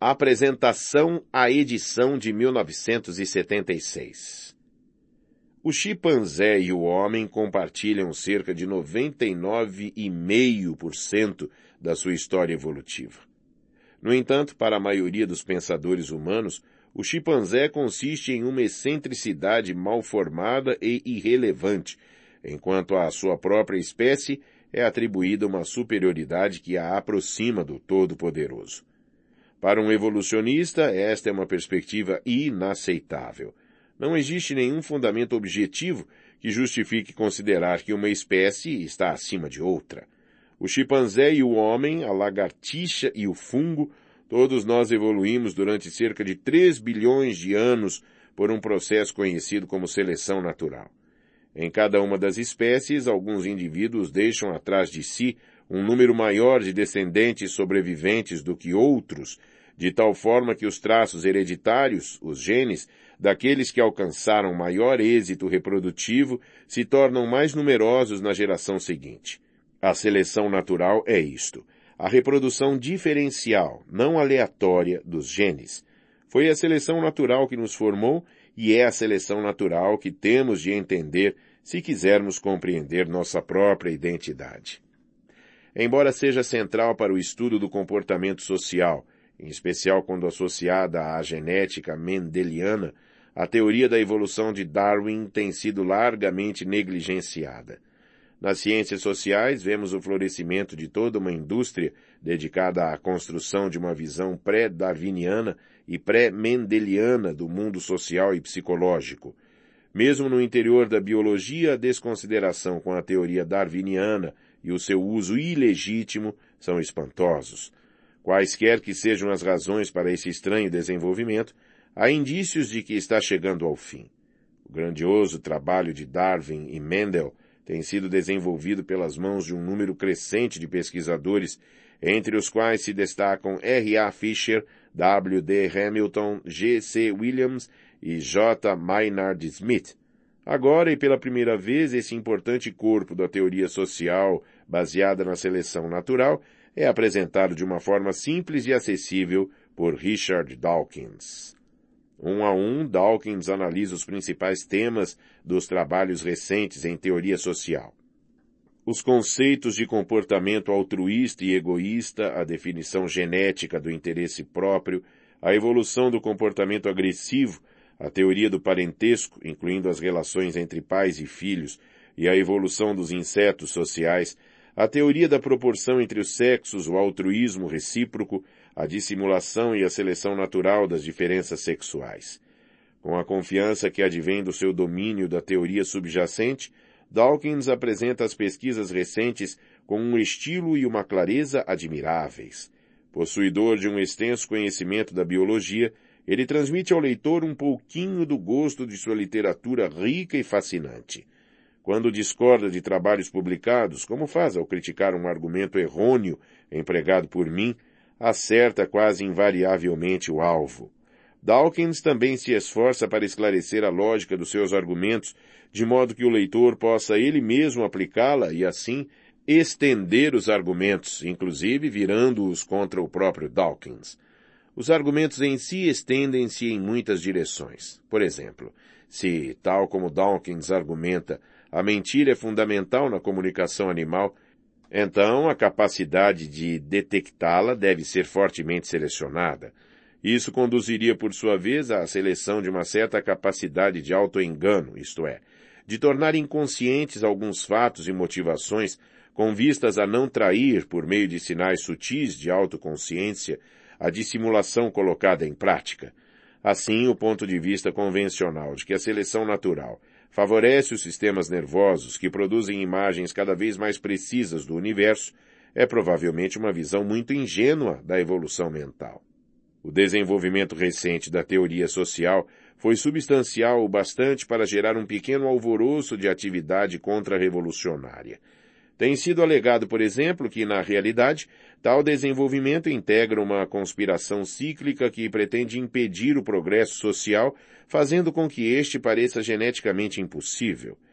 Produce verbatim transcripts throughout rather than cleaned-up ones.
Apresentação à edição de mil novecentos e setenta e seis. O chimpanzé e o homem compartilham cerca de noventa e nove vírgula cinco por cento da sua história evolutiva. No entanto, para a maioria dos pensadores humanos, o chimpanzé consiste em uma excentricidade mal formada e irrelevante, enquanto à sua própria espécie é atribuída uma superioridade que a aproxima do Todo-Poderoso. Para um evolucionista, esta é uma perspectiva inaceitável. Não existe nenhum fundamento objetivo que justifique considerar que uma espécie está acima de outra. O chimpanzé e o homem, a lagartixa e o fungo, todos nós evoluímos durante cerca de três bilhões de anos por um processo conhecido como seleção natural. Em cada uma das espécies, alguns indivíduos deixam atrás de si um número maior de descendentes sobreviventes do que outros, de tal forma que os traços hereditários, os genes, daqueles que alcançaram maior êxito reprodutivo se tornam mais numerosos na geração seguinte. A seleção natural é isto, a reprodução diferencial, não aleatória, dos genes. Foi a seleção natural que nos formou e é a seleção natural que temos de entender se quisermos compreender nossa própria identidade. Embora seja central para o estudo do comportamento social, em especial quando associada à genética mendeliana, a teoria da evolução de Darwin tem sido largamente negligenciada. Nas ciências sociais, vemos o florescimento de toda uma indústria dedicada à construção de uma visão pré-darwiniana e pré-mendeliana do mundo social e psicológico. Mesmo no interior da biologia, a desconsideração com a teoria darwiniana e o seu uso ilegítimo são espantosos. Quaisquer que sejam as razões para esse estranho desenvolvimento, há indícios de que está chegando ao fim. O grandioso trabalho de Darwin e Mendel tem sido desenvolvido pelas mãos de um número crescente de pesquisadores, entre os quais se destacam R A Fisher, W D Hamilton, G C Williams e J Maynard Smith. Agora, e pela primeira vez, esse importante corpo da teoria social, baseada na seleção natural, é apresentado de uma forma simples e acessível por Richard Dawkins. Um a um, Dawkins analisa os principais temas dos trabalhos recentes em teoria social. Os conceitos de comportamento altruísta e egoísta, a definição genética do interesse próprio, a evolução do comportamento agressivo, a teoria do parentesco, incluindo as relações entre pais e filhos, e a evolução dos insetos sociais, a teoria da proporção entre os sexos, o altruísmo recíproco, a dissimulação e a seleção natural das diferenças sexuais. Com a confiança que advém do seu domínio da teoria subjacente, Dawkins apresenta as pesquisas recentes com um estilo e uma clareza admiráveis. Possuidor de um extenso conhecimento da biologia, ele transmite ao leitor um pouquinho do gosto de sua literatura rica e fascinante. Quando discorda de trabalhos publicados, como faz ao criticar um argumento errôneo empregado por mim, acerta quase invariavelmente o alvo. Dawkins também se esforça para esclarecer a lógica dos seus argumentos, de modo que o leitor possa ele mesmo aplicá-la e, assim, estender os argumentos, inclusive virando-os contra o próprio Dawkins. Os argumentos em si estendem-se em muitas direções. Por exemplo, se, tal como Dawkins argumenta, a mentira é fundamental na comunicação animal, então a capacidade de detectá-la deve ser fortemente selecionada. Isso conduziria, por sua vez, à seleção de uma certa capacidade de autoengano, isto é, de tornar inconscientes alguns fatos e motivações com vistas a não trair, por meio de sinais sutis de autoconsciência, a dissimulação colocada em prática. Assim, o ponto de vista convencional de que a seleção natural favorece os sistemas nervosos que produzem imagens cada vez mais precisas do universo é provavelmente uma visão muito ingênua da evolução mental. O desenvolvimento recente da teoria social foi substancial o bastante para gerar um pequeno alvoroço de atividade contra-revolucionária. Tem sido alegado, por exemplo, que, na realidade, tal desenvolvimento integra uma conspiração cíclica que pretende impedir o progresso social, fazendo com que este pareça geneticamente impossível.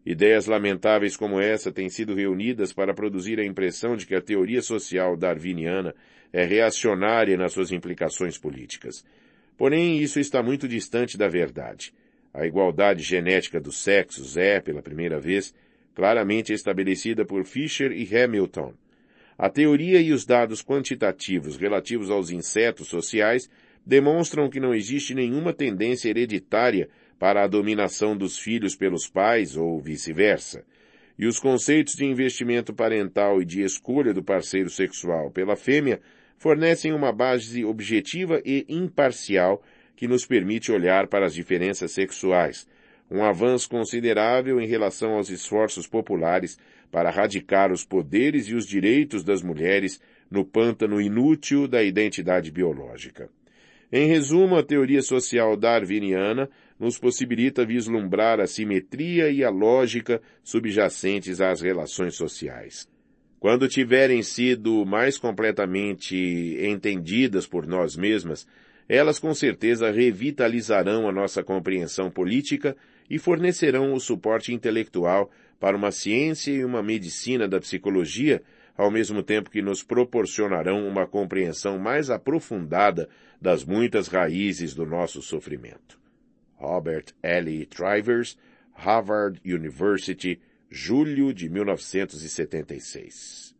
Ideias lamentáveis como essa têm sido reunidas para produzir a impressão de que a teoria social darwiniana é reacionária nas suas implicações políticas. Porém, isso está muito distante da verdade. A igualdade genética dos sexos é, pela primeira vez, claramente estabelecida por Fisher e Hamilton. A teoria e os dados quantitativos relativos aos insetos sociais demonstram que não existe nenhuma tendência hereditária para a dominação dos filhos pelos pais ou vice-versa. E os conceitos de investimento parental e de escolha do parceiro sexual pela fêmea fornecem uma base objetiva e imparcial que nos permite olhar para as diferenças sexuais, um avanço considerável em relação aos esforços populares para erradicar os poderes e os direitos das mulheres no pântano inútil da identidade biológica. Em resumo, a teoria social darwiniana nos possibilita vislumbrar a simetria e a lógica subjacentes às relações sociais. Quando tiverem sido mais completamente entendidas por nós mesmas, elas com certeza revitalizarão a nossa compreensão política e fornecerão o suporte intelectual para uma ciência e uma medicina da psicologia, ao mesmo tempo que nos proporcionarão uma compreensão mais aprofundada das muitas raízes do nosso sofrimento. Robert L. Trivers, Harvard University, julho de mil novecentos e setenta e seis.